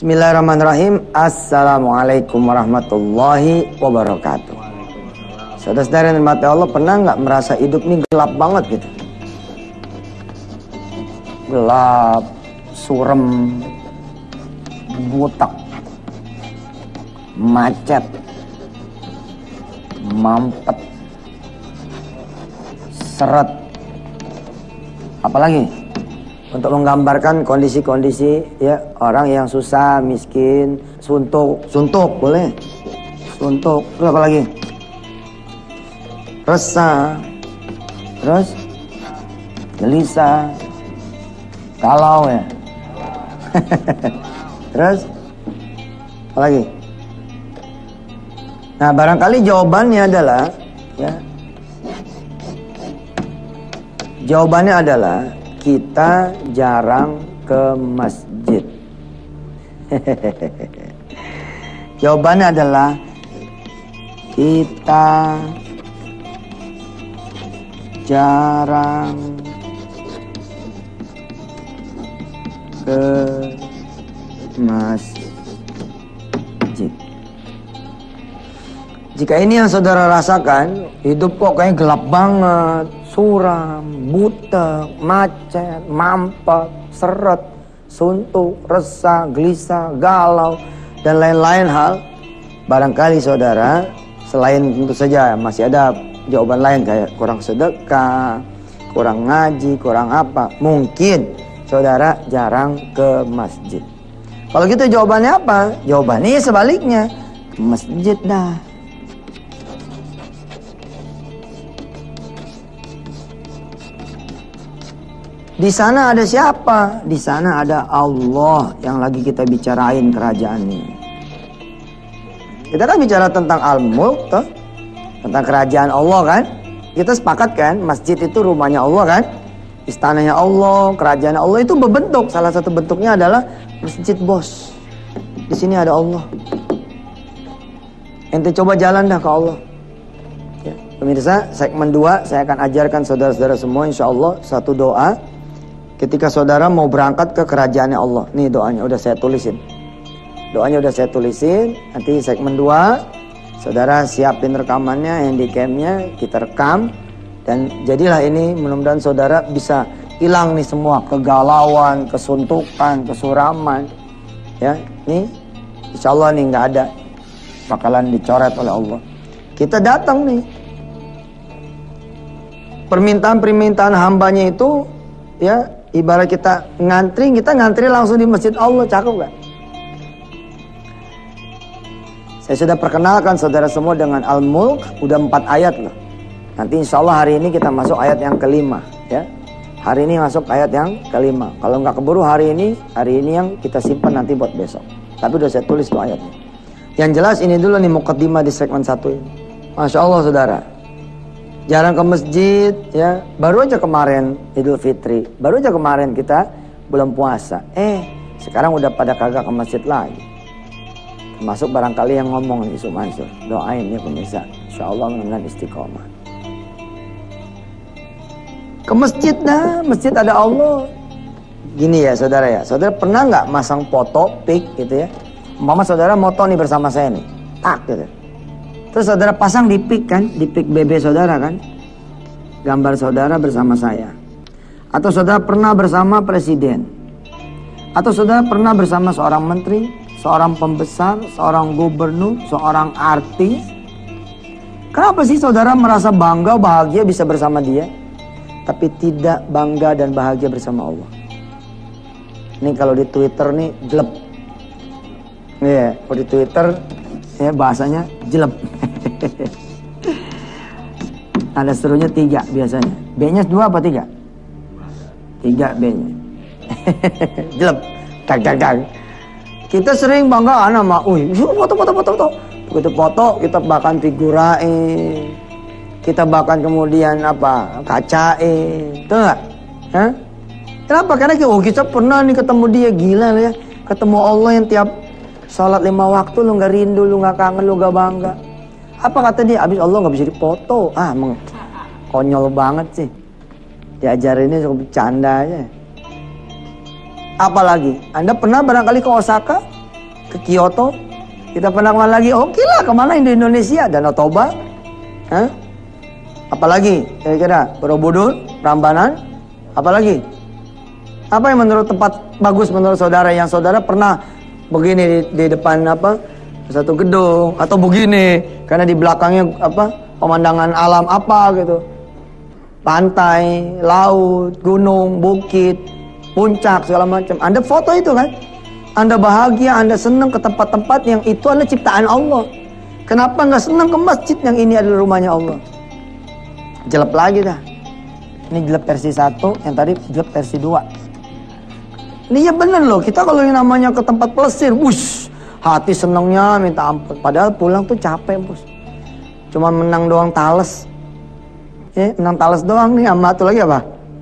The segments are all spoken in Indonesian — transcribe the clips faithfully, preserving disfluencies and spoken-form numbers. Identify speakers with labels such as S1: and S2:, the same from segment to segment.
S1: Bismillahirrahmanirrahim. Assalamualaikum warahmatullahi wabarakatuh. Saudara-saudara yang dirahmati Allah, pernah nggak merasa hidup ini gelap banget gitu? Gelap, surem, butek, macet, mampet, seret, apalagi untuk menggambarkan kondisi-kondisi ya orang yang susah, miskin, suntuk, suntuk boleh, suntuk, terus apa lagi? Resah, terus gelisah, galau ya, terus apa lagi? Nah, barangkali jawabannya adalah ya, jawabannya adalah kita jarang ke masjid. Jawabannya adalah kita jarang ke masjid. Jika ini yang saudara rasakan, hidup kok kayaknya gelap banget, suram, butek, macet, mampet, seret, suntuk, resah, gelisah, galau, dan lain-lain hal. Barangkali saudara, selain tentu saja masih ada jawaban lain kayak kurang sedekah, kurang ngaji, kurang apa. Mungkin saudara jarang ke masjid. Kalau gitu jawabannya apa? Jawabannya sebaliknya, ke masjid dah. Di sana ada siapa? Di sana ada Allah yang lagi kita bicarain kerajaannya. Kita kan bicara tentang Al-Mulk, toh? Tentang kerajaan Allah kan? Kita sepakat kan? Masjid itu rumahnya Allah kan? Istananya Allah, kerajaan Allah itu berbentuk. Salah satu bentuknya adalah masjid, bos. Di sini ada Allah. Ente coba jalan dah ke Allah. Ya, pemirsa, segmen dua saya akan ajarkan saudara-saudara semua insya Allah satu doa. Ketika saudara mau berangkat ke kerajaannya Allah. Nih doanya udah saya tulisin. Doanya udah saya tulisin. Nanti segmen dua saudara siapin rekamannya, handycamnya, kita rekam. Dan jadilah ini mudah-mudahan saudara bisa hilang nih semua kegalauan, kesuntukan, kesuraman. Ya, nih insya Allah nih nggak ada, bakalan dicoret oleh Allah. Kita datang nih. Permintaan-permintaan hambanya itu ya ibarat kita ngantri, kita ngantri langsung di masjid Allah, cakep gak? Saya sudah perkenalkan saudara semua dengan Al-Mulk, udah empat ayat loh. Nanti insya Allah hari ini kita masuk ayat yang kelima ya. Hari ini masuk ayat yang kelima. Kalau nggak keburu hari ini, hari ini yang kita simpan nanti buat besok. Tapi udah saya tulis tuh ayatnya. Yang jelas ini dulu nih mukaddimah di segmen satu ini. Masya Allah saudara, jarang ke masjid ya. Baru aja kemarin Idul Fitri, baru aja kemarin kita bulan puasa. Eh sekarang udah pada kagak ke masjid lagi. Termasuk barangkali yang ngomong nih Yusuf Mansur. Doain ya pemirsa, insya Allah mudah-mudahan istiqomah. Ke masjid dah, masjid ada Allah. Gini ya saudara ya, saudara pernah nggak masang foto pic gitu ya? Mama saudara moto nih bersama saya nih, tak gitu. Terus saudara pasang di pic kan, di pic B B saudara kan, gambar saudara bersama saya. Atau saudara pernah bersama presiden. Atau saudara pernah bersama seorang menteri, seorang pembesar, seorang gubernur, seorang artis. Kenapa sih saudara merasa bangga, bahagia bisa bersama dia, tapi tidak bangga dan bahagia bersama Allah? Ini kalau di Twitter nih jelek. Iya, yeah, kalau di Twitter ya bahasanya jelek. Ada serunya tiga biasanya. B-nya dua apa tiga? Tiga B-nya. Jelek. Gag gag gag. Kita sering bangga anak mah, "Uy, foto foto foto foto." Begitu foto kita bahkan figurain. Kita bahkan kemudian apa? Kacain. Tuh enggak? Hah? Kenapa? Karena oh, kita pernah nih ketemu dia, gila ya. Ketemu Allah yang tiap salat lima waktu lu nggak rindu, lu nggak kangen, lu nggak bangga. Apa kata dia? Abis Allah nggak bisa dipoto. Ah, emang konyol banget sih. Diajarinnya cukup bercanda aja. Apalagi, Anda pernah barangkali ke Osaka, ke Kyoto. Kita pernah kemana lagi? Oke lah, kemana di Indonesia? Danau Toba. Hah? Apalagi kira-kira? Borobudur, Prambanan. Apalagi? Apa yang menurut tempat bagus menurut saudara yang saudara pernah begini di, di depan apa? Satu gedung atau begini karena di belakangnya apa? Pemandangan alam apa gitu. Pantai, laut, gunung, bukit, puncak segala macam. Anda foto itu kan? Anda bahagia, Anda senang ke tempat-tempat yang itu adalah ciptaan Allah. Kenapa nggak senang ke masjid yang ini adalah rumahnya Allah? Jelek lagi dah. Ini jelek versi satu, yang tadi jelek versi dua. Ini ya bener loh, kita kalau yang namanya ke tempat pelesir, wush, hati senangnya minta ampun. Padahal pulang tuh capek, bos. Cuma menang doang tales. Eh, menang tales doang nih, sama tuh lagi apa?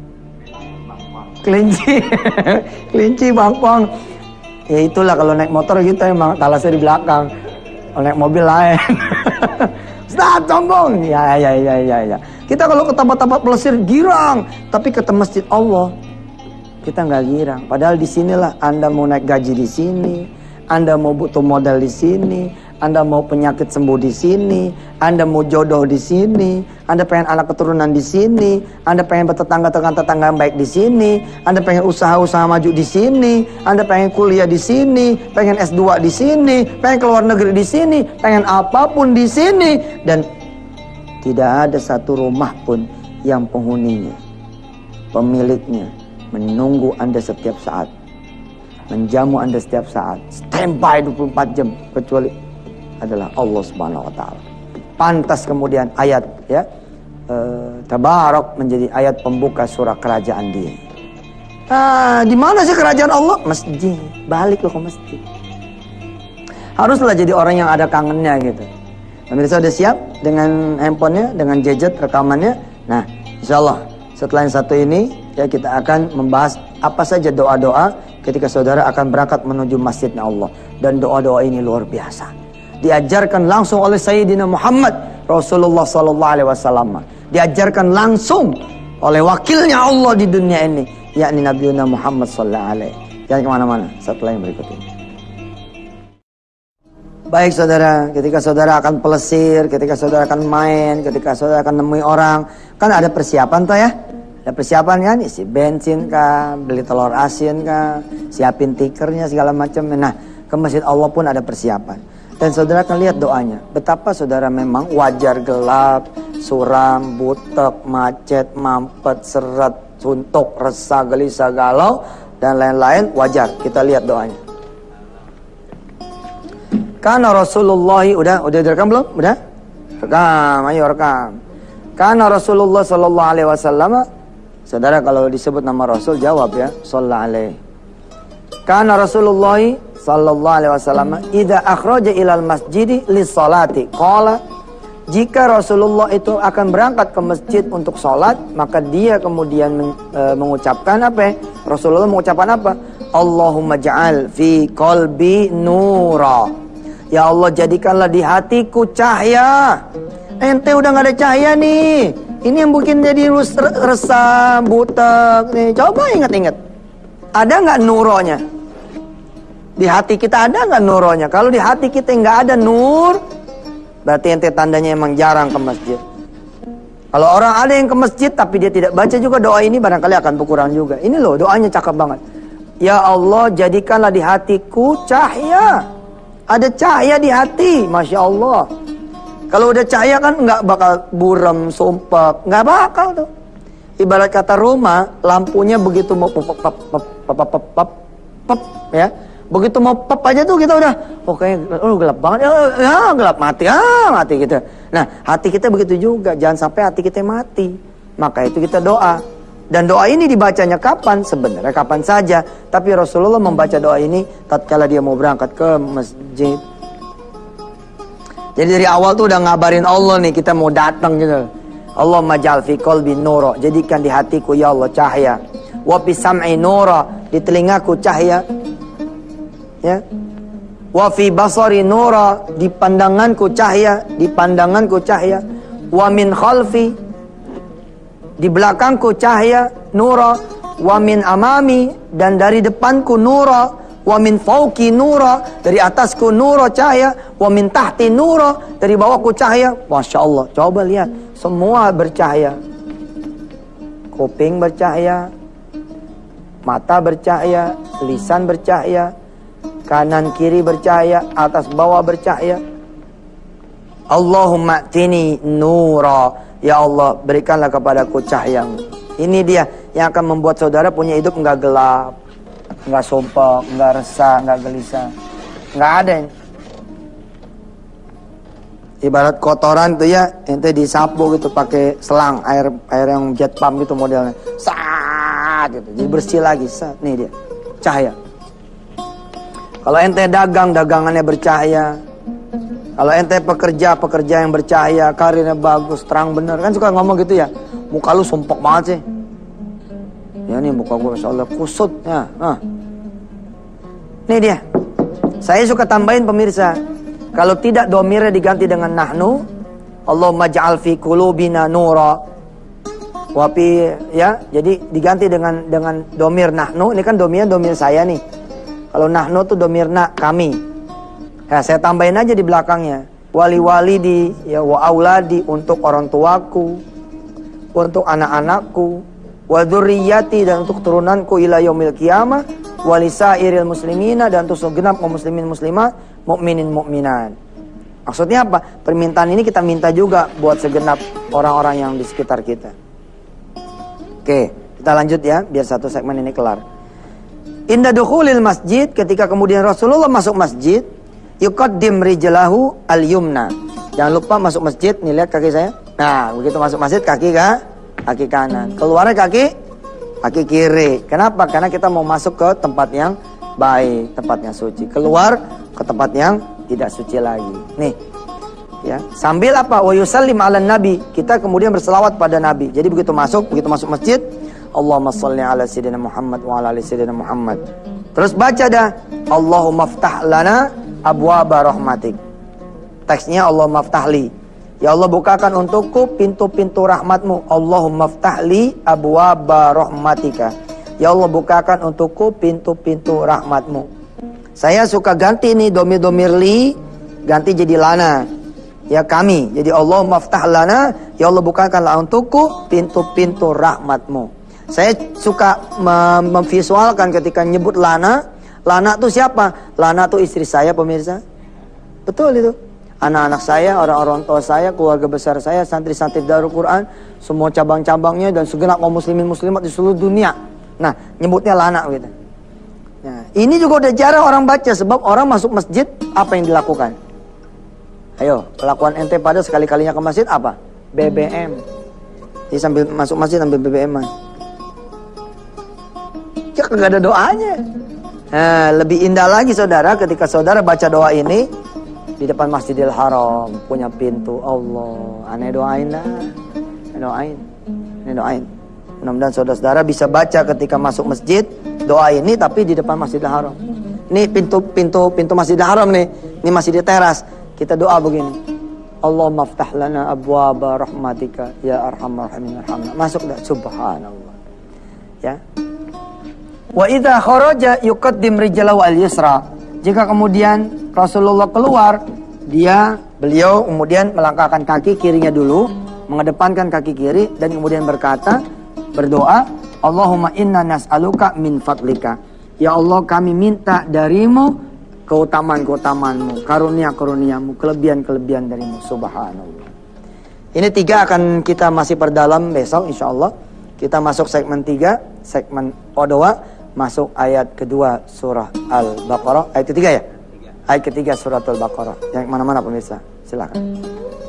S1: Kelinci. Kelinci, bangkong. Ya itulah kalau naik motor gitu emang talasnya di belakang. Kalau naik mobil lain. Ustaz, sombong. Ya, ya, ya, ya, ya. Kita kalau ke tempat-tempat pelesir girang, tapi ke masjid Allah kita nggak girang. Padahal di sinilah Anda mau naik gaji di sini, Anda mau butuh modal di sini, Anda mau penyakit sembuh di sini, Anda mau jodoh di sini, Anda pengen anak keturunan di sini, Anda pengen bertetangga dengan tetangga yang baik di sini, Anda pengen usaha-usaha maju di sini, Anda pengen kuliah di sini, pengen S dua di sini, pengen keluar negeri di sini, pengen apapun di sini, dan tidak ada satu rumah pun yang penghuninya, pemiliknya menunggu Anda setiap saat, menjamu Anda setiap saat, standby dua puluh empat jam, kecuali adalah Allah Subhanahu wa taala. Pantas kemudian ayat ya eh, Tabarak menjadi ayat pembuka surah kerajaan Dia. Ah, di mana sih kerajaan Allah? Masjid. Balik lo ke masjid. Haruslah jadi orang yang ada kangennya gitu. Pemirsa sudah siap dengan handphonenya, dengan gadget rekamannya? Nah, insyaallah setelah yang satu ini ya kita akan membahas apa saja doa-doa ketika saudara akan berangkat menuju masjidnya Allah. Dan doa-doa ini luar biasa. Diajarkan langsung oleh Sayyidina Muhammad Rasulullah sallallahu alaihi wasallam. Diajarkan langsung oleh wakilnya Allah di dunia ini, yakni Nabi Muhammad sallallahu alaihi. Jangan kemana-mana setelah yang berikut ini. Baik saudara, ketika saudara akan pelesir, ketika saudara akan main, ketika saudara akan nemui orang, kan ada persiapan toh ya? Ada persiapan kan, isi bensin kah, beli telur asin kah, siapin tikernya segala macam. Nah, ke masjid Allah pun ada persiapan. Dan saudara akan lihat doanya. Betapa saudara memang wajar gelap, suram, butek, macet, mampet, seret, suntuk, resah, gelisah, galau, dan lain-lain wajar. Kita lihat doanya. Karena Rasulullah, udah udah direkam belum? Udah? Rekam, ayo rekam. Karena Rasulullah sallallahu alaihi wasallam, saudara kalau disebut nama Rasul jawab ya, sallallahu alaihi. Karena Rasulullah sallallahu alaihi wasallam idza akhraja ilal masjidi lis salati qala, jika Rasulullah itu akan berangkat ke masjid untuk sholat, maka dia kemudian men, e, mengucapkan apa? Rasulullah mengucapkan apa? Allahumma ja'al fi qalbi nura. Ya Allah, jadikanlah di hatiku cahaya. Ente udah gak ada cahaya nih. Ini yang bikin jadi resah, butek nih. Coba ingat-ingat. Ada nggak nuronya? Di hati kita ada nggak nuronya? Kalau di hati kita nggak ada nur, berarti ente tandanya emang jarang ke masjid. Kalau orang ada yang ke masjid tapi dia tidak baca juga doa ini, barangkali akan berkurang juga. Ini loh doanya cakep banget. Ya Allah, jadikanlah di hatiku cahaya. Ada cahaya di hati, Masya Allah. Kalau udah cahaya kan nggak bakal buram, sumpek, nggak bakal tuh. Ibarat kata rumah, lampunya begitu mau pop pop pop pop pop pop pop ya, begitu mau pop aja tuh kita udah, oh kayaknya oh, gelap banget, ya, ya gelap mati, ah mati gitu. Nah hati kita begitu juga, jangan sampai hati kita mati. Maka itu kita doa. Dan doa ini dibacanya kapan? Sebenarnya kapan saja. Tapi Rasulullah membaca doa ini tatkala dia mau berangkat ke masjid. Jadi dari awal tuh udah ngabarin Allah nih, kita mau datang gitu. Allahumma ja'al fi qalbi nura, jadikan di hatiku ya Allah cahaya. Wa fi sam'i nura, di telingaku cahaya. Ya. Wa fi basari nura, di pandanganku cahaya, di pandanganku cahaya. Wa min khalfi, di belakangku cahaya, nura. Wa min amami, dan dari depanku nura. Wa min fauqi nura, dari atasku nura cahaya. Wa min tahti nura, dari bawahku cahaya. Masya Allah, coba lihat, semua bercahaya. Kuping bercahaya, mata bercahaya, lisan bercahaya, kanan kiri bercahaya, atas bawah bercahaya. Allahumma tini nura, ya Allah berikanlah kepadaku cahaya. Ini dia yang akan membuat saudara punya hidup enggak gelap, enggak sumpah, enggak resah, enggak gelisah, enggak ada ini. Ibarat kotoran tuh ya, ente disapu gitu pakai selang air air yang jet pump gitu modelnya, sat gitu, jadi bersih lagi. Sat. Nih dia cahaya. Kalau ente dagang, dagangannya bercahaya. Kalau ente pekerja, pekerja yang bercahaya, karirnya bagus, terang bener. Kan suka ngomong gitu ya, muka lu sumpok banget sih. Ya nih muka gue masya Allah kusut ya. Nah. Nih dia. Saya suka tambahin pemirsa, kalau tidak domirnya diganti dengan nahnu, Allahumma ja'al fi qulubina nura. Wapi ya, jadi diganti dengan dengan domir nahnu. Ini kan domirnya domir saya nih. Kalau nahnu tuh domirna kami. Ya, saya tambahin aja di belakangnya. Wali-wali di ya wa auladi, untuk orang tuaku, untuk anak-anakku, wa dzurriyyati, dan untuk turunanku ila yaumil qiyamah, wa lisairil muslimina, dan untuk segenap kaum muslimin muslimat, mukminin mukminat. Maksudnya apa? Permintaan ini kita minta juga buat segenap orang-orang yang di sekitar kita. Oke, kita lanjut ya biar satu segmen ini kelar. Inda dukhulil masjid, ketika kemudian Rasulullah masuk masjid, yuqaddim rijlahu al-yumna. Jangan lupa masuk masjid, nih lihat kaki saya. Nah, begitu masuk masjid kaki kah? Kaki kanan. Keluarnya kaki kaki kiri. Kenapa? Karena kita mau masuk ke tempat yang baik, tempat yang suci. Keluar ke tempat yang tidak suci lagi. Nih. Ya, sambil apa? Wa yusallim 'alan nabi. Kita kemudian berselawat pada nabi. Jadi begitu masuk, begitu masuk masjid, Allahumma shalli ala sayyidina Muhammad wa ala ali sayyidina Muhammad. Terus baca dah, Allahumma ftah lana abwaba rahmatik. Teksnya Allahumma ftahli, ya Allah bukakan untukku pintu-pintu rahmatmu. Allahumma ftahli abwaba rahmatika, ya Allah bukakan untukku pintu-pintu rahmatmu. Saya suka ganti nih domir-domir li, ganti jadi lana. Ya kami, jadi Allahumma ftah lana, ya Allah bukakanlah untukku pintu-pintu rahmatmu. Saya suka mem memvisualkan ketika nyebut lana. Lana itu siapa? Lana itu istri saya pemirsa. Betul itu. Anak-anak saya, orang-orang tua saya, keluarga besar saya, santri-santri Darul Quran, semua cabang-cabangnya dan segenap kaum muslimin muslimat di seluruh dunia. Nah, nyebutnya lana gitu. Nah, ini juga udah jarang orang baca sebab orang masuk masjid apa yang dilakukan? Ayo, kelakuan ente pada sekali-kalinya ke masjid apa? B B M. Jadi sambil masuk masjid ambil B B M-an. Ya kagak ada doanya. Nah, lebih indah lagi saudara ketika saudara baca doa ini di depan Masjidil Haram, punya pintu. Allah, aneh doain dah. Doain. Ini doain. Mudah-mudahan saudara-saudara bisa baca ketika masuk masjid doa ini tapi di depan Masjidil Haram. Ini pintu-pintu pintu Masjidil Haram nih. Ini masih di teras. Kita doa begini. Allahumma ftah lana abwaba rahmatika ya arhamar rahimin arhamna. Masuk dah, subhanallah. Ya. Wa idza kharaja yuqaddim rijlahu al-yusra. Jika kemudian Rasulullah keluar, dia beliau kemudian melangkahkan kaki kirinya dulu, mengedepankan kaki kiri dan kemudian berkata, berdoa, Allahumma inna nas'aluka min fadlika. Ya Allah, kami minta darimu keutamaan-keutamaanmu, karunia-karuniamu, kelebihan-kelebihan darimu, subhanallah. Ini tiga akan kita masih perdalam besok insyaallah. Kita masuk segmen tiga, segmen doa. Masuk ayat kedua surah Al-Baqarah. Ayat ketiga ya? Tiga. Ayat ketiga surah Al-Baqarah. Yang mana-mana pemirsa, silakan.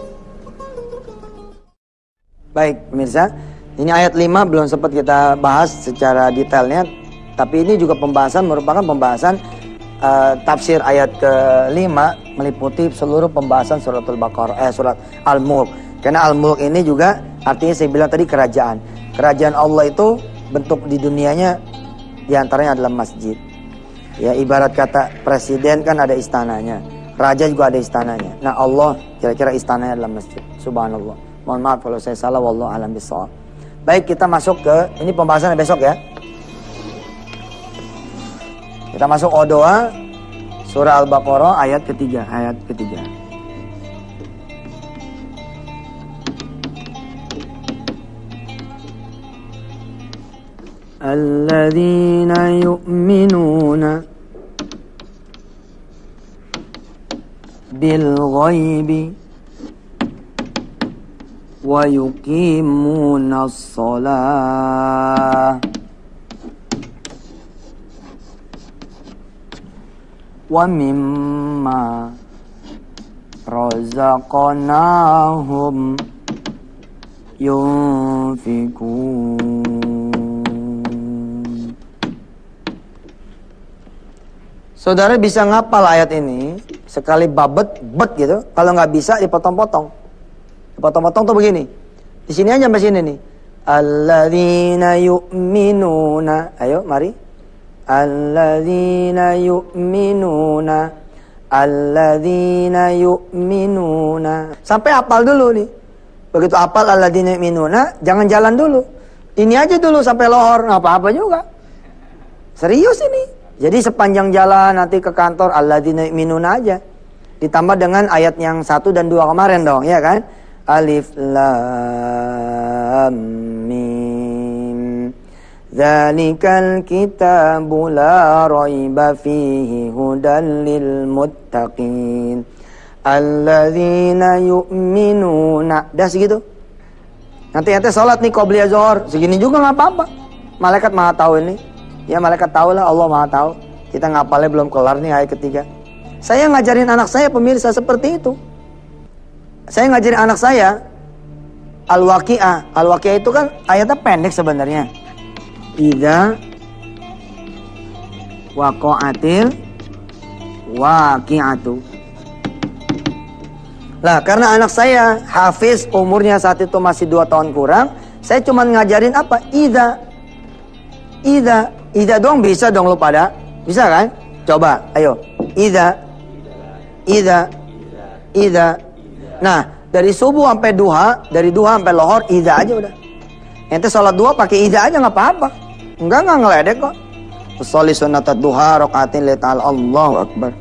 S1: Baik pemirsa, ini ayat lima belum sempat kita bahas secara detailnya. Tapi ini juga pembahasan, merupakan pembahasan uh, tafsir ayat kelima, meliputi seluruh pembahasan surat Al-Baqarah, eh surat Al-Mulk. Karena Al-Mulk ini juga artinya saya bilang tadi kerajaan. Kerajaan Allah itu bentuk di dunianya di antaranya adalah masjid. Ya, ibarat kata presiden kan ada istananya, raja juga ada istananya. Nah, Allah kira-kira istananya adalah masjid. Subhanallah. Mohon maaf kalau saya salah, wallahu a'lam bishawab. Baik, kita masuk ke ini pembahasan besok ya. Kita masuk O doa, surah Al-Baqarah ayat ketiga, ayat ketiga. Alladzina yu'minuna bil ghaibi wa yuqimuna as-salah wa mimma razaqnahum yunfikun. Saudara bisa ngapal ayat ini sekali babet bet gitu. Kalau nggak bisa dipotong-potong. Dipotong-potong tuh begini. Di sini aja sampai sini nih. Alladzina yu'minuna. Ayo mari. Alladzina yu'minuna. Alladzina yu'minuna. Sampai hafal dulu nih. Begitu hafal alladzina yu'minuna, jangan jalan dulu. Ini aja dulu sampai lohor, nggak apa-apa juga. Serius ini. Jadi sepanjang jalan nanti ke kantor alladzina yu'minuna aja. Ditambah dengan ayat yang satu dan dua kemarin dong, ya kan? Alif lam mim. Dzalikal kitabu la raiba fihi hudan lil muttaqin. Alladzina yu'minuna. Dah segitu. Nanti ente sholat nih qobliyah zuhur, segini juga nggak apa-apa. Malaikat maha tahu ini. Ya malaikat tahu lah, Allah maha tahu. Kita ngapalnya belum kelar nih ayat ketiga. Saya ngajarin anak saya pemirsa seperti itu. Saya ngajarin anak saya Al-Waqi'ah. Al-Waqi'ah itu kan ayatnya pendek sebenarnya. Idza waqa'atil waqi'atu. Lah karena anak saya hafiz, umurnya saat itu masih dua tahun kurang, saya cuma ngajarin apa? Idza. Idza. Idza doang bisa dong lu pada? Bisa kan? Coba, ayo. Idza. Idza. Idza. Nah, dari subuh sampai duha, dari duha sampai lohor, idza aja udah. Ente sholat duha pakai idza aja nggak apa-apa. Enggak, enggak ngeledek kok. Sholli sunnatat duha rakaatin li ta'ala Allahu akbar.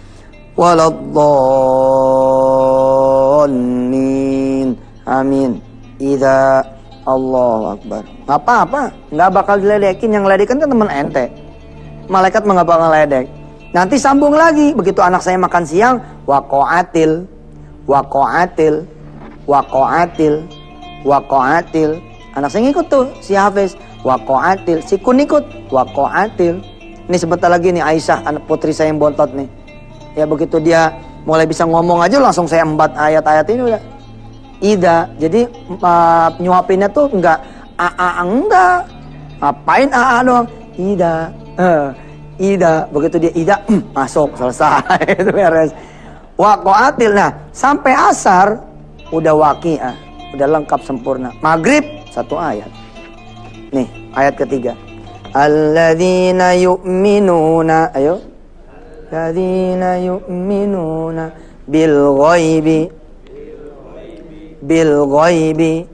S1: Waladdallin. Amin. Idza. Allahu akbar. Nggak apa-apa, nggak bakal diledekin. Yang ngeledekin kan teman ente. Malaikat nggak bakal ngeledek. Nanti sambung lagi. Begitu anak saya makan siang, waqa'atil, waqa'atil, waqa'atil, waqa'atil. Anak saya ngikut tuh si Hafiz. Waqa'atil, si Kun ikut. Waqa'atil. Ini sebentar lagi nih Aisyah, anak putri saya yang bontot nih. Ya begitu dia mulai bisa ngomong aja langsung saya embat ayat-ayat ini udah. Ida, jadi uh, nyuapinnya tuh enggak aa enggak, ngapain aa dong? Ida, uh, Ida, begitu dia Ida mm, masuk selesai itu beres. Waqa'atil, nah sampai asar udah waqi'ah, udah lengkap sempurna. Maghrib satu ayat. Nih ayat ketiga. Alladzina yu'minuna, ayo. Alladzina yu'minuna bil ghaibi. Bil ghaibi.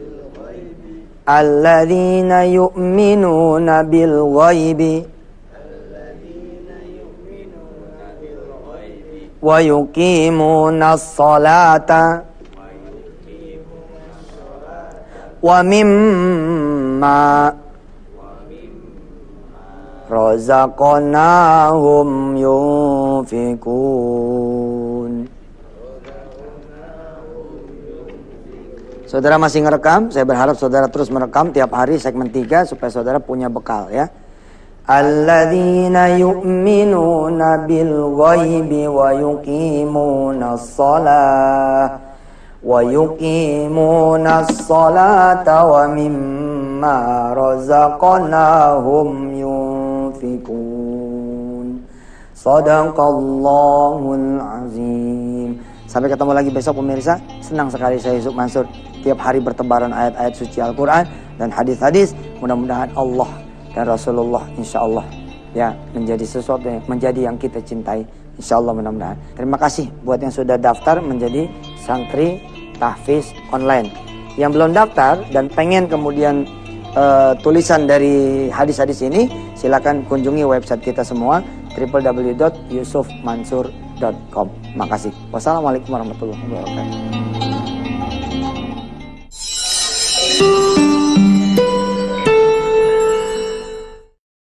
S1: Alladzina yu'minuna bil ghaibi wa yuqimuna as-salata wa mimma razaqnahum yunfikun. Saudara masih ngerekam, saya berharap saudara terus merekam tiap hari segmen tiga supaya saudara punya bekal ya. Alladzina yu'minuna bil ghaibi wa yuqimuna as-salah wa yuqimuna as-salata wa mimma razaqnahum yunfikun. Shadaqallahul azim. Sampai ketemu lagi besok pemirsa. Senang sekali saya Yusuf Mansur tiap hari bertebaran ayat-ayat suci Al-Quran dan hadis-hadis. Mudah-mudahan Allah dan Rasulullah insya Allah ya menjadi sesuatu yang menjadi yang kita cintai. Insya Allah mudah-mudahan. Terima kasih buat yang sudah daftar menjadi santri tahfiz online. Yang belum daftar dan pengen kemudian uh, tulisan dari hadis-hadis ini, silakan kunjungi website kita semua w w w dot yusuf mansur dot com. Makasih. Wassalamualaikum warahmatullahi wabarakatuh.